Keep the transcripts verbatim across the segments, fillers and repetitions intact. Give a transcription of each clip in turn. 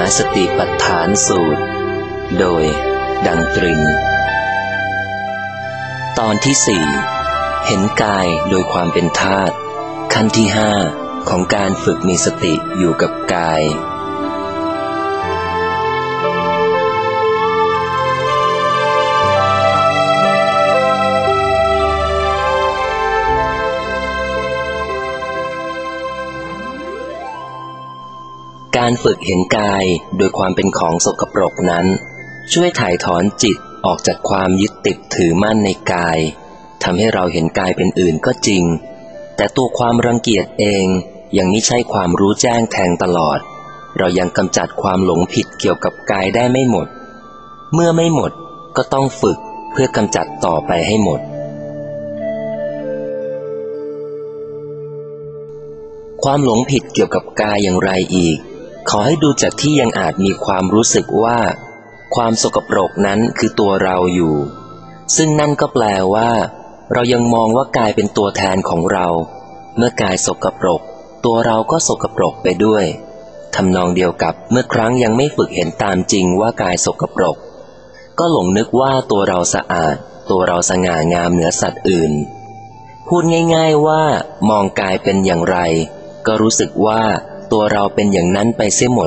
สติปัฏฐานสูตรโดยดังตรินตอนที่สี่เห็นกายโดยความเป็นธาตุขั้นที่ห้าของการฝึกมีสติอยู่กับกายการฝึกเห็นกายโดยความเป็นของสกปรกนั้นช่วยถ่ายถอนจิตออกจากความยึดติดถือมั่นในกายทำให้เราเห็นกายเป็นอื่นก็จริงแต่ตัวความรังเกียจเองยังไม่ใช่ความรู้แจ้งแทงตลอดเรายังกำจัดความหลงผิดเกี่ยวกับกายได้ไม่หมดเมื่อไม่หมดก็ต้องฝึกเพื่อกำจัดต่อไปให้หมดความหลงผิดเกี่ยวกับกายอย่างไรอีกขอให้ดูจากที่ยังอาจมีความรู้สึกว่าความสกปรกนั้นคือตัวเราอยู่ซึ่งนั่นก็แปลว่าเรายังมองว่ากายเป็นตัวแทนของเราเมื่อกายสกปรกตัวเราก็สกปรกไปด้วยทำนองเดียวกับเมื่อครั้งยังไม่ฝึกเห็นตามจริงว่ากายสกปรกก็หลงนึกว่าตัวเราสะอาดตัวเราสง่างามเหนือสัตว์อื่นพูดง่ายๆว่ามองกายเป็นอย่างไรก็รู้สึกว่าตัวเราเป็นอย่างนั้นไปเสียหมด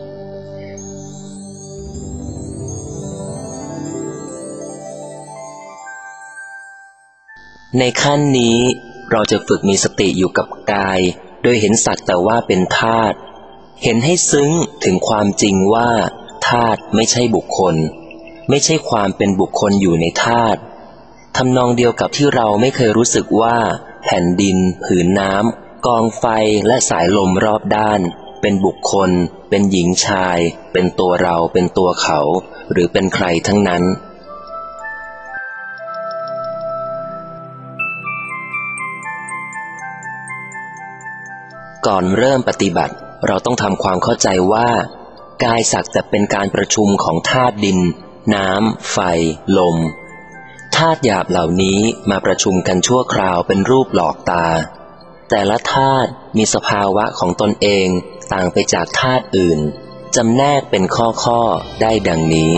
ในขั้นนี้เราจะฝึกมีสติอยู่กับกายโดยเห็นสักแต่ว่าเป็นธาตุเห็นให้ซึ้งถึงความจริงว่าธาตุไม่ใช่บุคคลไม่ใช่ความเป็นบุคคลอยู่ในธาตุทำนองเดียวกับที่เราไม่เคยรู้สึกว่าแผ่นดินผืนน้ำกองไฟและสายลมรอบด้านเป็นบุคคลเป็นหญิงชายเป็นตัวเราเป็นตัวเขาหรือเป็นใครทั้งนั้นก่อนเริ่มปฏิบัติเราต้องทำความเข้าใจว่ากายสักแต่เป็นการประชุมของธาตุดินน้ำไฟลมธาตุหยาบเหล่านี้มาประชุมกันชั่วคราวเป็นรูปหลอกตาแต่ละธาตุมีสภาวะของตนเองต่างไปจากธาตุอื่นจำแนกเป็นข้อๆได้ดังนี้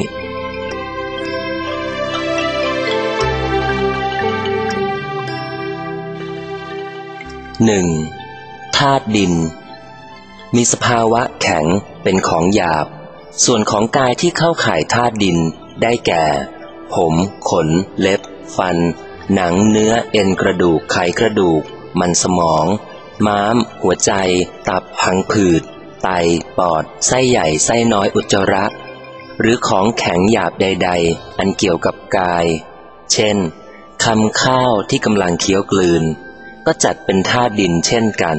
หนึ่งธาตุดินมีสภาวะแข็งเป็นของหยาบส่วนของกายที่เข้าข่ายธาตุดินได้แก่ผมขนเล็บฟันหนังเนื้อเอ็นกระดูกไขกระดูกมันสมองม้ามหัวใจตับพังผืดไตปอดไส้ใหญ่ไส้น้อยอุจจาระหรือของแข็งหยาบใดๆอันเกี่ยวกับกายเช่นคำข้าวที่กำลังเคี้ยวกลืนก็จัดเป็นธาตุดินเช่นกัน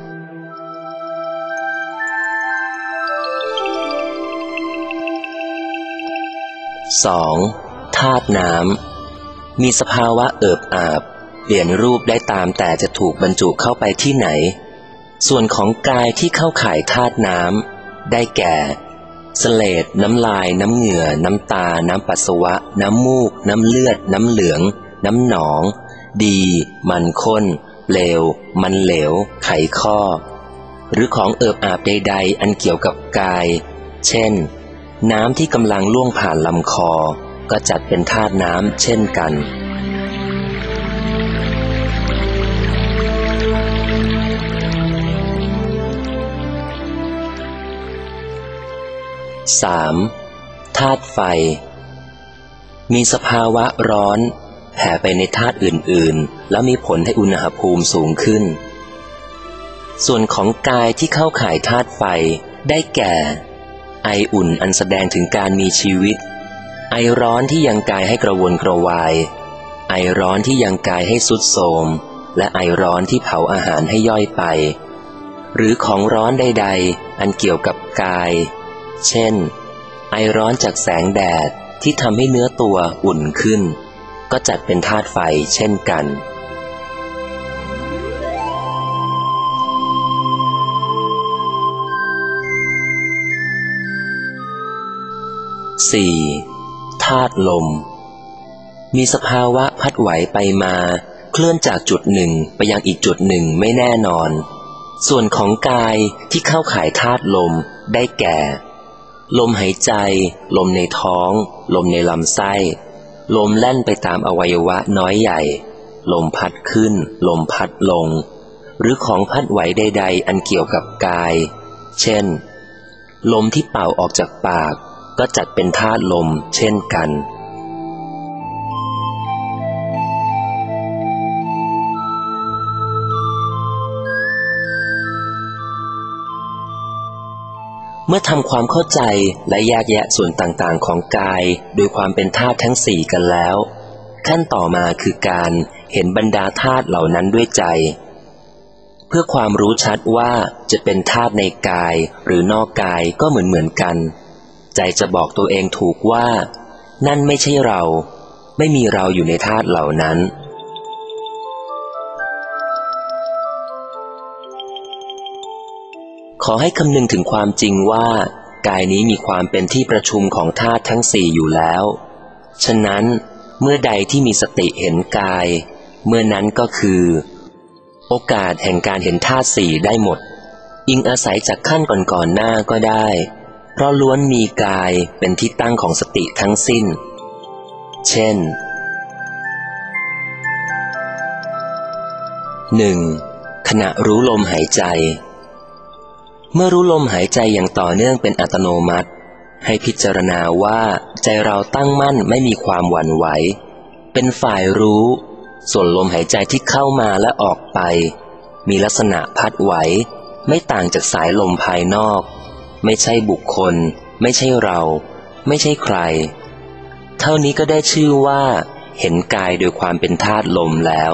สองธาตุน้ำมีสภาวะเอิบอาบเปลี่ยนรูปได้ตามแต่จะถูกบรรจุเข้าไปที่ไหนส่วนของกายที่เข้าข่ายธาตุน้ำได้แก่เสลดน้ำลายน้ำเหงื่อน้ำตาน้ำปัสสาวะน้ำมูกน้ำเลือดน้ำเหลืองน้ำหนองดีมันข้นเลวมันเหลวไขข้อหรือของเอิบอาบใดๆอันเกี่ยวกับกายเช่นน้ำที่กำลังล่วงผ่านลำคอก็จัดเป็นธาตุน้ำเช่นกันสามธาตุไฟมีสภาวะร้อนแผ่ไปในธาตุอื่นๆแล้วมีผลให้อุณหภูมิสูงขึ้นส่วนของกายที่เข้าข่ายธาตุไฟได้แก่ไออุ่นอันแสดงถึงการมีชีวิตไอร้อนที่ยังกายให้กระวนกระวายไอร้อนที่ยังกายให้ทรุดโทรมและไอร้อนที่เผาอาหารให้ย่อยไปหรือของร้อนใดๆอันเกี่ยวกับกายเช่นไอร้อนจากแสงแดดที่ทำให้เนื้อตัวอุ่นขึ้นก็จัดเป็นธาตุไฟเช่นกันสี่ธาตุลมมีสภาวะพัดไหวไปมาเคลื่อนจากจุดหนึ่งไปยังอีกจุดหนึ่งไม่แน่นอนส่วนของกายที่เข้าข่ายธาตุลมได้แก่ลมหายใจลมในท้องลมในลำไส้ลมแล่นไปตามอวัยวะน้อยใหญ่ลมพัดขึ้นลมพัดลงหรือของพัดไหวใดๆอันเกี่ยวกับกายเช่นลมที่เป่าออกจากปากก็จัดเป็นธาตุลมเช่นกันเมื่อทำความเข้าใจและแยกแยะส่วนต่างๆของกายโดยความเป็นธาตุทั้งสี่กันแล้วขั้นต่อมาคือการเห็นบรรดาธาตุเหล่านั้นด้วยใจเพื่อความรู้ชัดว่าจะเป็นธาตุในกายหรือนอกกายก็เหมือนเหมือนกันใจจะบอกตัวเองถูกว่านั่นไม่ใช่เราไม่มีเราอยู่ในธาตุเหล่านั้นขอให้คำนึงถึงความจริงว่ากายนี้มีความเป็นที่ประชุมของธาตุทั้งสี่อยู่แล้วฉะนั้นเมื่อใดที่มีสติเห็นกายเมื่อนั้นก็คือโอกาสแห่งการเห็นธาตุสี่ได้หมดอิงอาศัยจากขั้นก่อนๆหน้าก็ได้เพราะล้วนมีกายเป็นที่ตั้งของสติทั้งสิ้นเช่น หนึ่ง ขณะรู้ลมหายใจเมื่อรู้ลมหายใจอย่างต่อเนื่องเป็นอัตโนมัติให้พิจารณาว่าใจเราตั้งมั่นไม่มีความหวั่นไหวเป็นฝ่ายรู้ส่วนลมหายใจที่เข้ามาและออกไปมีลักษณะพัดไหวไม่ต่างจากสายลมภายนอกไม่ใช่บุคคลไม่ใช่เราไม่ใช่ใครเท่านี้ก็ได้ชื่อว่าเห็นกายโดยความเป็นธาตุลมแล้ว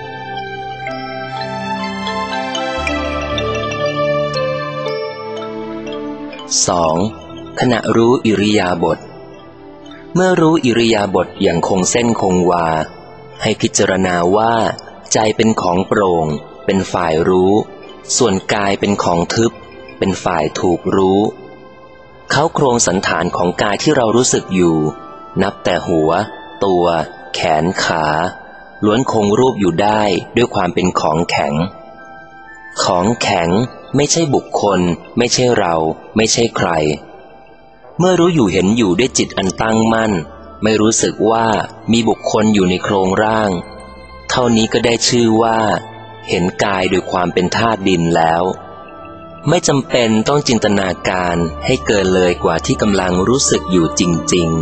สอง ขณะรู้อิริยาบถเมื่อรู้อิริยาบถอย่างคงเส้นคงวาให้พิจารณาว่าใจเป็นของโปร่งเป็นฝ่ายรู้ส่วนกายเป็นของทึบเป็นฝ่ายถูกรู้เขาโครงสันฐานของกายที่เรารู้สึกอยู่นับแต่หัวตัวแขนขาล้วนคงรูปอยู่ได้ด้วยความเป็นของแข็งของแข็งไม่ใช่บุคคลไม่ใช่เราไม่ใช่ใครเมื่อรู้อยู่เห็นอยู่ด้วยจิตอันตั้งมั่นไม่รู้สึกว่ามีบุคคลอยู่ในโครงร่างเท่านี้ก็ได้ชื่อว่าเห็นกายโดยความเป็นธาตุดินแล้วไม่จำเป็นต้องจินตนาการให้เกินเลยกว่าที่กำลังรู้สึกอยู่จริง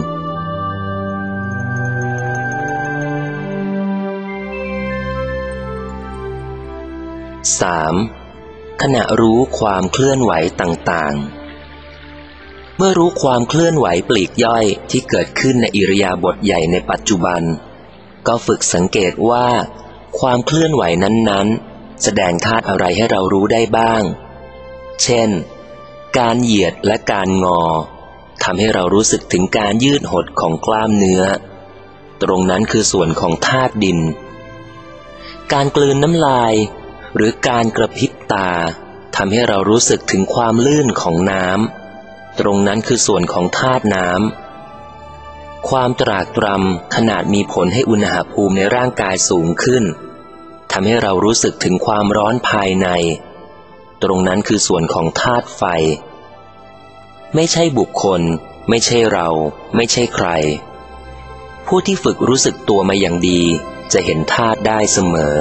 ๆ สาม ขณะรู้ความเคลื่อนไหวต่างๆเมื่อรู้ความเคลื่อนไหวปลีกย่อยที่เกิดขึ้นในอิริยาบถใหญ่ในปัจจุบันก็ฝึกสังเกตว่าความเคลื่อนไหวนั้นๆแสดงธาตุอะไรให้เรารู้ได้บ้างเช่นการเหยียดและการงอทำให้เรารู้สึกถึงการยืดหดของกล้ามเนื้อตรงนั้นคือส่วนของธาตุดินการกลืนน้ำลายหรือการกระพริบตาทำให้เรารู้สึกถึงความลื่นของน้ำตรงนั้นคือส่วนของธาตุน้ำความตรากตรำขนาดมีผลให้อุณหภูมิในร่างกายสูงขึ้นทำให้เรารู้สึกถึงความร้อนภายในตรงนั้นคือส่วนของธาตุไฟไม่ใช่บุคคลไม่ใช่เราไม่ใช่ใครผู้ที่ฝึกรู้สึกตัวมาอย่างดีจะเห็นธาตุได้เสมอ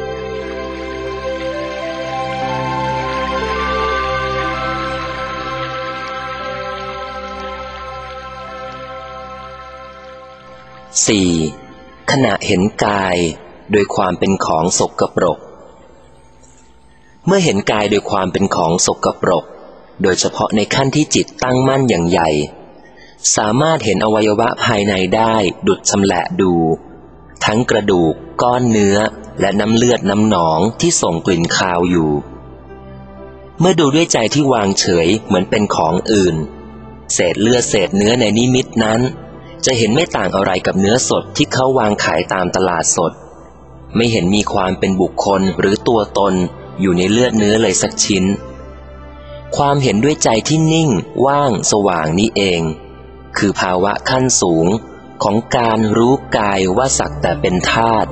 สี่ ขณะเห็นกายโดยความเป็นของสกปรกเมื่อเห็นกายโดยความเป็นของสกปรกโดยเฉพาะในขั้นที่จิตตั้งมั่นอย่างใหญ่สามารถเห็นอวัยวะภายในได้ดุจชำแหละดูทั้งกระดูกก้อนเนื้อและน้ำเลือดน้ำหนองที่ส่งกลิ่นคาวอยู่เมื่อดูด้วยใจที่วางเฉยเหมือนเป็นของอื่นเศษเลือดเศษเนื้อในนิมิตนั้นจะเห็นไม่ต่างอะไรกับเนื้อสดที่เขาวางขายตามตลาดสดไม่เห็นมีความเป็นบุคคลหรือตัวตนอยู่ในเลือดเนื้อเลยสักชิ้นความเห็นด้วยใจที่นิ่งว่างสว่างนี้เองคือภาวะขั้นสูงของการรู้กายว่าสักแต่เป็นธาตุ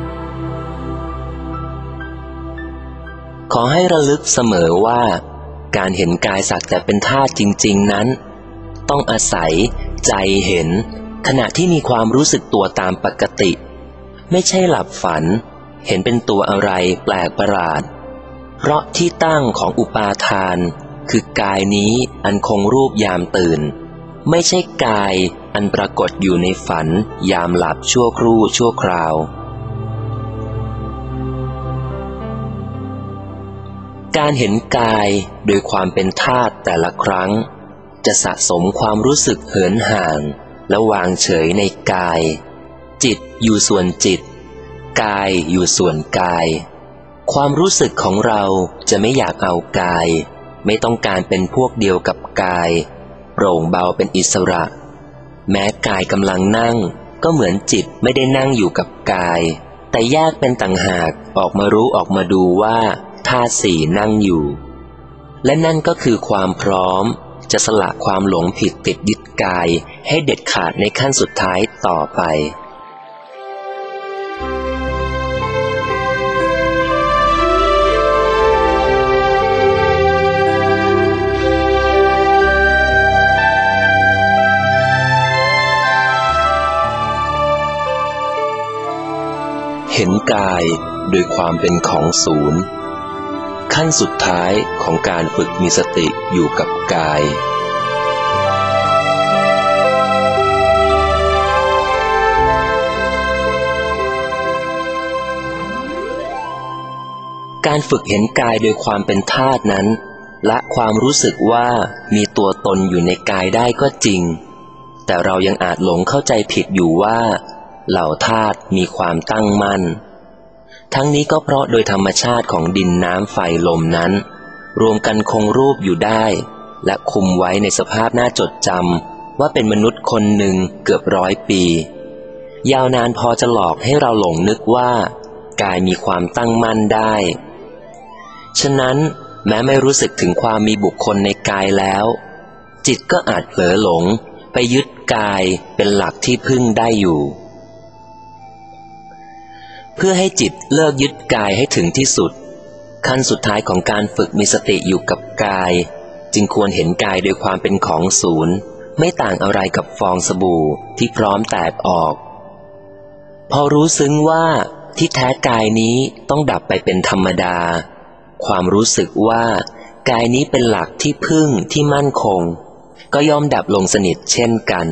ขอให้ระลึกเสมอว่าการเห็นกายสักแต่เป็นธาตุจริงๆนั้นต้องอาศัยใจเห็นขณะที่มีความรู้สึกตัวตามปกติไม่ใช่หลับฝันเห็นเป็นตัวอะไรแปลกประหลาดเพราะที่ตั้งของอุปาทานคือกายนี้อันคงรูปยามตื่นไม่ใช่กายอันปรากฏอยู่ในฝันยามหลับชั่วครู่ชั่วคราวการเห็นกายโดยความเป็นธาตุแต่ละครั้งจะสะสมความรู้สึกเหินห่างและวางเฉยในกายจิตอยู่ส่วนจิตกายอยู่ส่วนกายความรู้สึกของเราจะไม่อยากเอากายไม่ต้องการเป็นพวกเดียวกับกายโปร่งเบาเป็นอิสระแม้กายกำลังนั่งก็เหมือนจิตไม่ได้นั่งอยู่กับกายแต่แยกเป็นต่างหากออกมารู้ออกมาดูว่าธาตุสี่นั่งอยู่และนั่นก็คือความพร้อมจะสละความหลงผิดติดยึดกายให้เด็ดขาดในขั้นสุดท้ายต่อไปเห็นกายโดยความเป็นของศูนย์ขั้นสุดท้ายของการฝึกมีสติอยู่กับกายการฝึกเห็นกายโดยความเป็นธาตุนั้นละความรู้สึกว่ามีตัวตนอยู่ในกายได้ก็จริงแต่เรายังอาจหลงเข้าใจผิดอยู่ว่าเหล่าธาตุมีความตั้งมั่นทั้งนี้ก็เพราะโดยธรรมชาติของดินน้ำไฟลมนั้นรวมกันคงรูปอยู่ได้และคุมไว้ในสภาพน่าจดจำว่าเป็นมนุษย์คนหนึ่งเกือบร้อยปียาวนานพอจะหลอกให้เราหลงนึกว่ากายมีความตั้งมั่นได้ฉะนั้นแม้ไม่รู้สึกถึงความมีบุคคลในกายแล้วจิตก็อาจเผลอหลงไปยึดกายเป็นหลักที่พึ่งได้อยู่เพื่อให้จิตเลิกยึดกายให้ถึงที่สุดขั้นสุดท้ายของการฝึกมีสติอยู่กับกายจึงควรเห็นกายโดยความเป็นของศูนย์ไม่ต่างอะไรกับฟองสบู่ที่พร้อมแตกออกพอรู้ซึ้งว่าที่แท้กายนี้ต้องดับไปเป็นธรรมดาความรู้สึกว่ากายนี้เป็นหลักที่พึ่งที่มั่นคงก็ย่อมดับลงสนิทเช่นกัน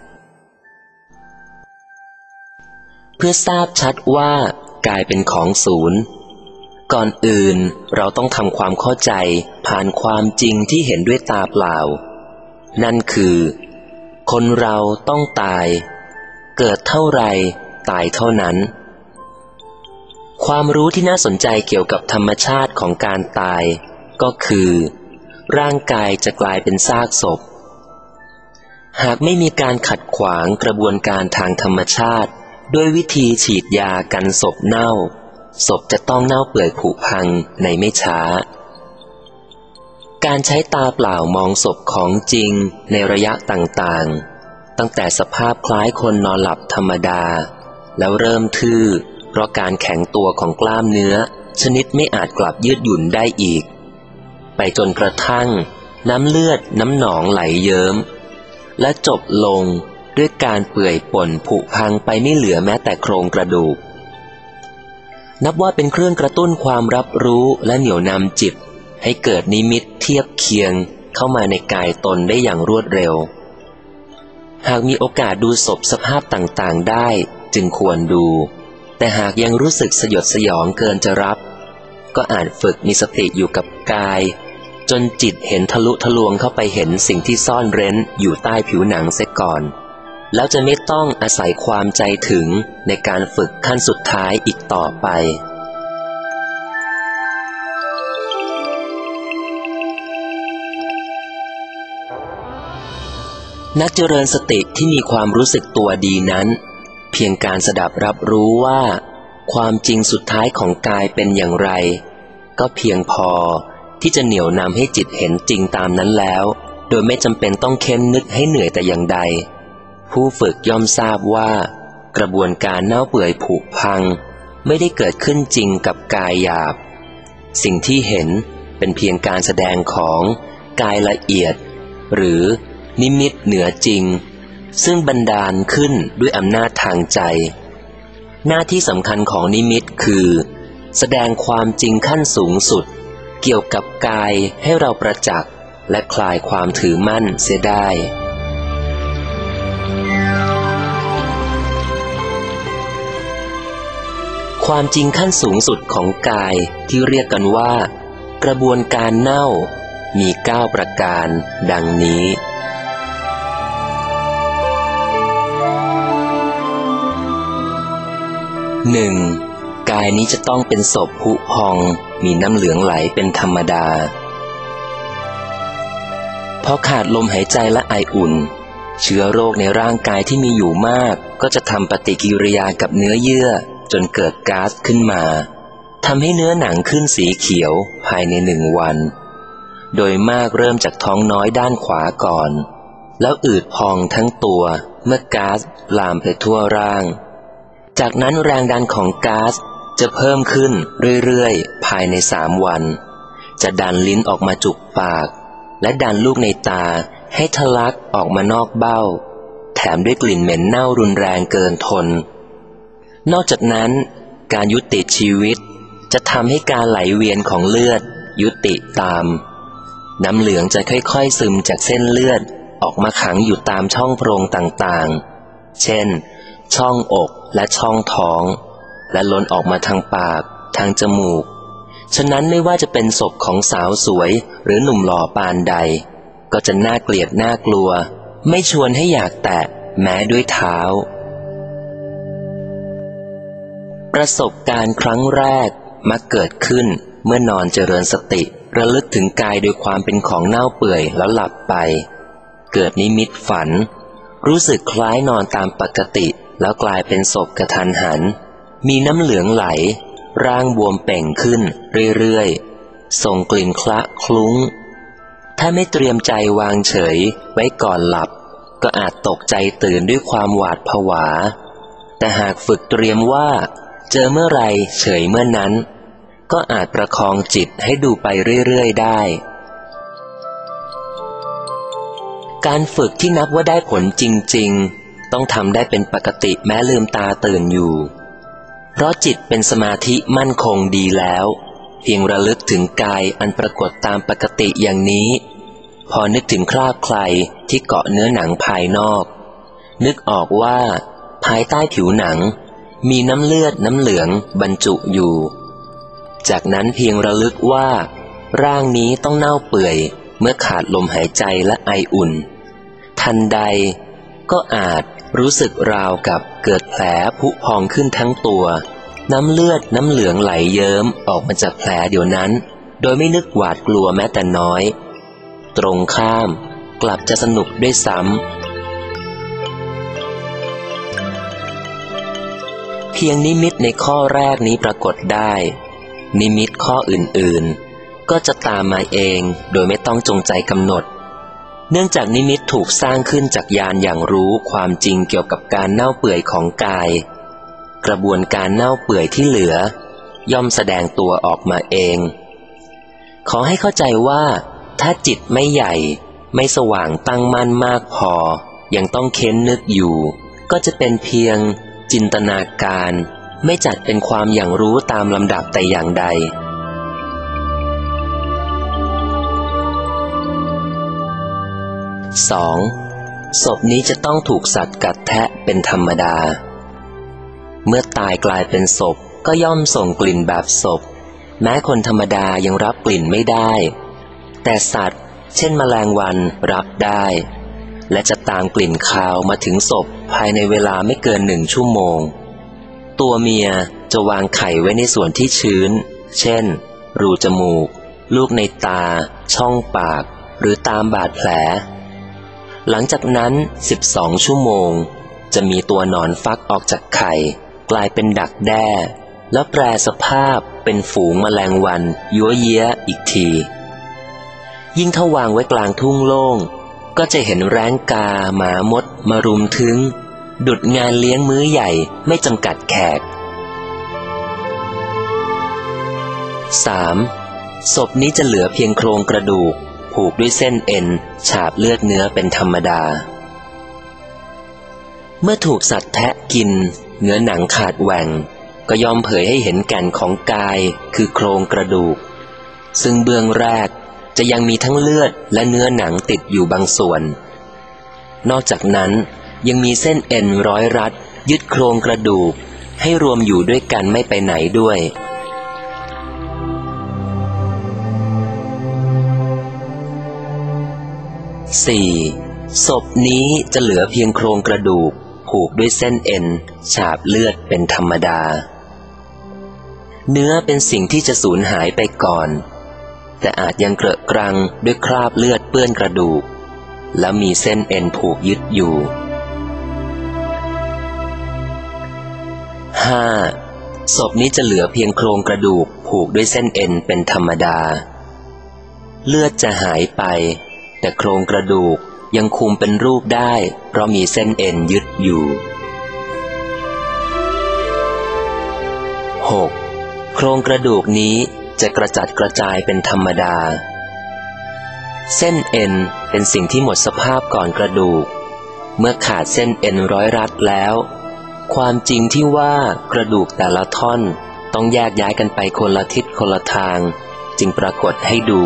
เพื่อทราบชัดว่ากายเป็นของศูนย์ก่อนอื่นเราต้องทำความเข้าใจผ่านความจริงที่เห็นด้วยตาเปล่านั่นคือคนเราต้องตายเกิดเท่าไรตายเท่านั้นความรู้ที่น่าสนใจเกี่ยวกับธรรมชาติของการตายก็คือร่างกายจะกลายเป็นซากศพหากไม่มีการขัดขวางกระบวนการทางธรรมชาติด้วยวิธีฉีดยากันศพเน่าศพจะต้องเน่าเปื่อยผุพังในไม่ช้าการใช้ตาเปล่ามองศพของจริงในระยะต่างๆตั้งแต่สภาพคล้ายคนนอนหลับธรรมดาแล้วเริ่มทื่อเพราะการแข็งตัวของกล้ามเนื้อชนิดไม่อาจกลับยืดหยุ่นได้อีกไปจนกระทั่งน้ำเลือดน้ำหนองไหลเยิ้มและจบลงด้วยการเปื่อยป่นผุพังไปไม่เหลือแม้แต่โครงกระดูกนับว่าเป็นเครื่องกระตุ้นความรับรู้และเหนี่ยวนำจิตให้เกิดนิมิตเทียบเคียงเข้ามาในกายตนได้อย่างรวดเร็วหากมีโอกาสดูศพสภาพต่างๆได้จึงควรดูแต่หากยังรู้สึกสยดสยองเกินจะรับก็อาจฝึกมีสติอยู่กับกายจนจิตเห็นทะลุทะลวงเข้าไปเห็นสิ่งที่ซ่อนเร้นอยู่ใต้ผิวหนังเสียก่อนแล้วจะไม่ต้องอาศัยความใจถึงในการฝึกขั้นสุดท้ายอีกต่อไปนักเจริญสติที่มีความรู้สึกตัวดีนั้นเพียงการสดับรับรู้ว่าความจริงสุดท้ายของกายเป็นอย่างไรก็เพียงพอที่จะเหนี่ยวนำให้จิตเห็นจริงตามนั้นแล้วโดยไม่จำเป็นต้องเค้นนึกให้เหนื่อยแต่อย่างใดผู้ฝึกย่อมทราบว่ากระบวนการเน่าเปื่อยผุพังไม่ได้เกิดขึ้นจริงกับกายหยาบสิ่งที่เห็นเป็นเพียงการแสดงของกายละเอียดหรือนิมิตเหนือจริงซึ่งบันดาลขึ้นด้วยอำนาจทางใจหน้าที่สำคัญของนิมิตคือแสดงความจริงขั้นสูงสุดเกี่ยวกับกายให้เราประจักษ์และคลายความถือมั่นเสียได้ความจริงขั้นสูงสุดของกายที่เรียกกันว่ากระบวนการเน่ามีเก้าประการดังนี้ หนึ่ง. กายนี้จะต้องเป็นศพผุพองมีน้ำเหลืองไหลเป็นธรรมดาพอขาดลมหายใจและไออุ่นเชื้อโรคในร่างกายที่มีอยู่มากก็จะทำปฏิกิริยากับเนื้อเยื่อจนเกิดก๊าซขึ้นมาทำให้เนื้อหนังขึ้นสีเขียวภายในหนึ่งวันโดยมากเริ่มจากท้องน้อยด้านขวาก่อนแล้วอืดพองทั้งตัวเมื่อก๊าซลามไปทั่วร่างจากนั้นแรงดันของก๊าซจะเพิ่มขึ้นเรื่อยๆภายในสามวันจะดันลิ้นออกมาจุกปากและดันลูกในตาให้ทะลักออกมานอกเบ้าแถมด้วยกลิ่นเหม็นเน่ารุนแรงเกินทนนอกจากนั้นการยุติชีวิตจะทำให้การไหลเวียนของเลือดยุติตามน้ำเหลืองจะค่อยๆซึมจากเส้นเลือดออกมาขังอยู่ตามช่องโพรงต่างๆเช่นช่องอกและช่องท้องและล้นออกมาทางปากทางจมูกฉะนั้นไม่ว่าจะเป็นศพของสาวสวยหรือหนุ่มหล่อปานใดก็จะน่าเกลียดน่ากลัวไม่ชวนให้อยากแตะแม้ด้วยเท้าประสบการณ์ครั้งแรกมักเกิดขึ้นเมื่อนอนเจริญสติระลึกถึงกายโดยความเป็นของเน่าเปื่อยแล้วหลับไปเกิดนิมิตฝันรู้สึกคล้ายนอนตามปกติแล้วกลายเป็นศพกระทันหันมีน้ำเหลืองไหลร่างบวมเป่งขึ้นเรื่อยๆส่งกลิ่นคละคลุ้งถ้าไม่เตรียมใจวางเฉยไว้ก่อนหลับก็อาจตกใจตื่นด้วยความหวาดผวาแต่หากฝึกเตรียมว่าเจอเมื่อไรเฉยเมื่อนั้นก็อาจประคองจิตให้ดูไปเรื่อยๆได้การฝึกที่นับว่าได้ผลจริงๆต้องทำได้เป็นปกติแม้ลืมตาตื่นอยู่เพราะจิตเป็นสมาธิมั่นคงดีแล้วเพียงระลึกถึงกายอันปรากฏตามปกติอย่างนี้พอนึกถึงคราบใครที่เกาะเนื้อหนังภายนอกนึกออกว่าภายใต้ผิวหนังมีน้ำเลือดน้ำเหลืองบรรจุอยู่จากนั้นเพียงระลึกว่าร่างนี้ต้องเน่าเปื่อยเมื่อขาดลมหายใจและไออุ่นทันใดก็อาจรู้สึกราวกับเกิดแผลผุพองขึ้นทั้งตัวน้ำเลือดน้ำเหลืองไหลเยิ้มออกมาจากแผลเดี๋ยวนั้นโดยไม่นึกหวาดกลัวแม้แต่น้อยตรงข้ามกลับจะสนุกด้วยซ้ำเพียงนิมิตในข้อแรกนี้ปรากฏได้นิมิตข้ออื่นๆก็จะตามมาเองโดยไม่ต้องจงใจกำหนดเนื่องจากนิมิตถูกสร้างขึ้นจากญาณอย่างรู้ความจริงเกี่ยวกับการเน่าเปื่อยของกายกระบวนการเน่าเปื่อยที่เหลือย่อมแสดงตัวออกมาเองขอให้เข้าใจว่าถ้าจิตไม่ใหญ่ไม่สว่างตั้งมั่นมากพอยังต้องเค้นนึกอยู่ก็จะเป็นเพียงจินตนาการไม่จัดเป็นความอย่างรู้ตามลำดับแต่อย่างใดสองศพนี้จะต้องถูกสัตว์กัดแทะเป็นธรรมดาเมื่อตายกลายเป็นศพก็ย่อมส่งกลิ่นแบบศพแม้คนธรรมดายังรับกลิ่นไม่ได้แต่สัตว์เช่นแมลงวันรับได้และจะตามกลิ่นคาวมาถึงศพภายในเวลาไม่เกินหนึ่งชั่วโมงตัวเมียจะวางไข่ไว้ในส่วนที่ชื้นเช่นรูจมูกลูกในตาช่องปากหรือตามบาดแผลหลังจากนั้นสิบสองชั่วโมงจะมีตัวหนอนฟักออกจากไข่กลายเป็นดักแด้แล้วแปรสภาพเป็นฝูงแมลงวันยั่วเยี้ยอีกทียิ่งถ้าวางไว้กลางทุ่งโล่งก็จะเห็นแร้งกาหมามดมารุมถึงดุจงานเลี้ยงมื้อใหญ่ไม่จำกัดแขก สาม. ศพนี้จะเหลือเพียงโครงกระดูกผูกด้วยเส้นเอ็นฉาบเลือดเนื้อเป็นธรรมดาเมื่อถูกสัตว์แทะกินเนื้อหนังขาดแหว่งก็ยอมเผยให้เห็นแก่นของกายคือโครงกระดูกซึ่งเบื้องแรกจะยังมีทั้งเลือดและเนื้อหนังติดอยู่บางส่วนนอกจากนั้นยังมีเส้นเอ็นร้อยรัดยึดโครงกระดูกให้รวมอยู่ด้วยกันไม่ไปไหนด้วยสี่ศพนี้จะเหลือเพียงโครงกระดูกผูกด้วยเส้นเอ็นฉาบเลือดเป็นธรรมดาเนื้อเป็นสิ่งที่จะสูญหายไปก่อนแต่อาจยังเกลอะกรังด้วยคราบเลือดเปื้อนกระดูกและมีเส้นเอ็นผูกยึดอยู่ห้าศพนี้จะเหลือเพียงโครงกระดูกผูกด้วยเส้นเอ็นเป็นธรรมดาเลือดจะหายไปแต่โครงกระดูกยังคุมเป็นรูปได้เพราะมีเส้นเอ็นยึดอยู่หกโครงกระดูกนี้จะกระจัดกระจายเป็นธรรมดาเส้นเอ็นเป็นสิ่งที่หมดสภาพก่อนกระดูกเมื่อขาดเส้นเอ็นร้อยรัดแล้วความจริงที่ว่ากระดูกแต่ละท่อนต้องแยกย้ายกันไปคนละทิศคนละทางจึงปรากฏให้ดู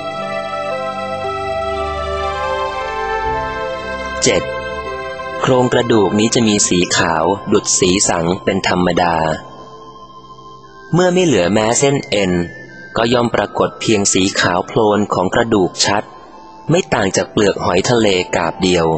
เจ็ดโครงกระดูกนี้จะมีสีขาวดุจสีสังเป็นธรรมดาเมื่อไม่เหลือแม้เส้นเอ็นก็ย่อมปรากฏเพียงสีขาวโพลนของกระดูกชัดไม่ต่างจากเปลือกหอยทะเลกาบเดียว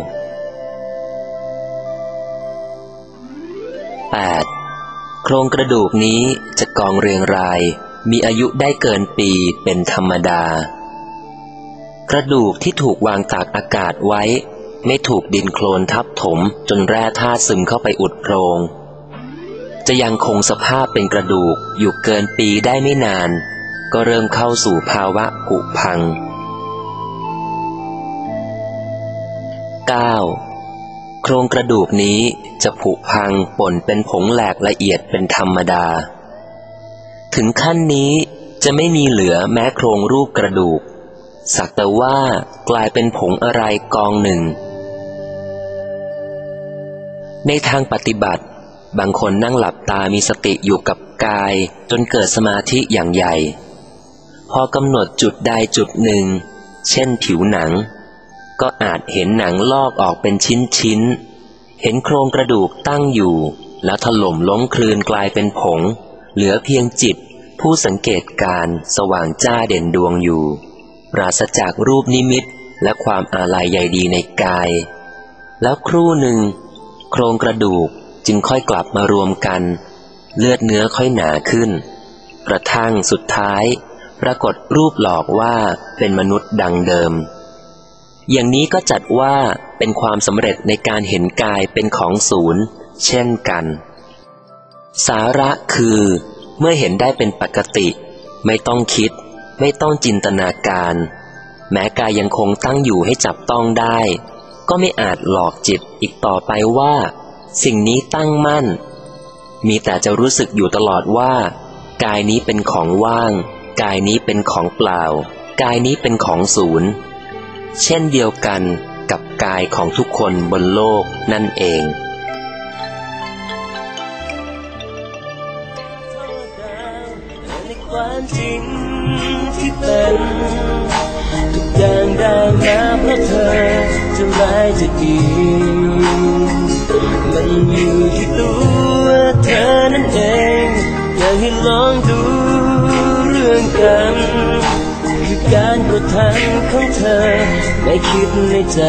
แปด โครงกระดูกนี้จะกองเรียงรายมีอายุได้เกินปีเป็นธรรมดากระดูกที่ถูกวางตากอากาศไว้ไม่ถูกดินโคลนทับถมจนแร่ธาตุซึมเข้าไปอุดโพรงจะยังคงสภาพเป็นกระดูกอยู่เกินปีได้ไม่นานก็เริ่มเข้าสู่ภาวะผุพัง เก้า โครงกระดูกนี้จะผุพังป่นเป็นผงแหลกละเอียดเป็นธรรมดาถึงขั้นนี้จะไม่มีเหลือแม้โครงรูปกระดูกสักแต่ว่ากลายเป็นผงอะไรกองหนึ่งในทางปฏิบัติบางคนนั่งหลับตามีสติอยู่กับกายจนเกิดสมาธิอย่างใหญ่พอกำหนดจุดใดจุดหนึ่งเช่นผิวหนังก็อาจเห็นหนังลอกออกเป็นชิ้นๆเห็นโครงกระดูกตั้งอยู่แล้วถล่มล้มคลืนกลายเป็นผงเหลือเพียงจิตผู้สังเกตการสว่างจ้าเด่นดวงอยู่ปราศจากรูปนิมิตและความอาลัยใยดีในกายแล้วครู่หนึ่งโครงกระดูกจึงค่อยกลับมารวมกันเลือดเนื้อค่อยหนาขึ้นกระทั่งสุดท้ายปรากฏรูปหลอกว่าเป็นมนุษย์ดังเดิมอย่างนี้ก็จัดว่าเป็นความสำเร็จในการเห็นกายเป็นของศูนย์เช่นกันสาระคือเมื่อเห็นได้เป็นปกติไม่ต้องคิดไม่ต้องจินตนาการแม้กายยังคงตั้งอยู่ให้จับต้องได้ก็ไม่อาจหลอกจิตอีกต่อไปว่าสิ่งนี้ตั้งมั่นมีแต่จะรู้สึกอยู่ตลอดว่ากายนี้เป็นของว่างกายนี้เป็นของเปล่ากายนี้เป็นของศูนย์เช่นเดียวกันกับกายของทุกคนบนโลกนั่นเองความจริงที่เป็นทุกอย่างได้มาเพราะเธอจะร้ายจะดีมันอยู่ที่ตัวเธอนั่นเองอยากให้ลองดูเรื่องกันคือการกระทำของเธอไม่คิดในใจ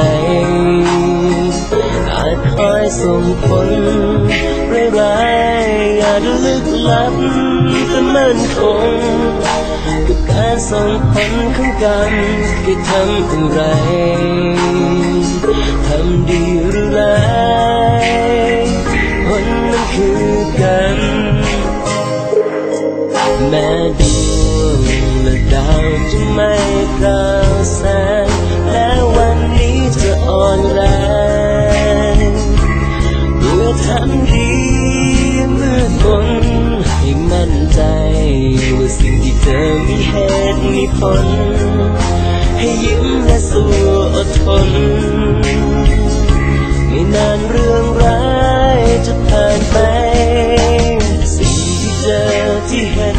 อาจคอยส่งผลร้ายๆอาจลึกลับแต่มั่นคงกับการส่งผลของกันที่ทำอะไรทำดีหรือร้ายผลมันคือกันแม้ดวงและดาวจะไม่พราวแสงและวันนี้จะอ่อนแรงเพื่อทำดีมืดมนให้มั่นใจว่าสิ่งที่เธอไม่เห็นตุมีผลให้ยิ้มและสู้อดทนไม่นานเรื่องร้ายจะผ่านไปสิ่งที่เจอที่เห็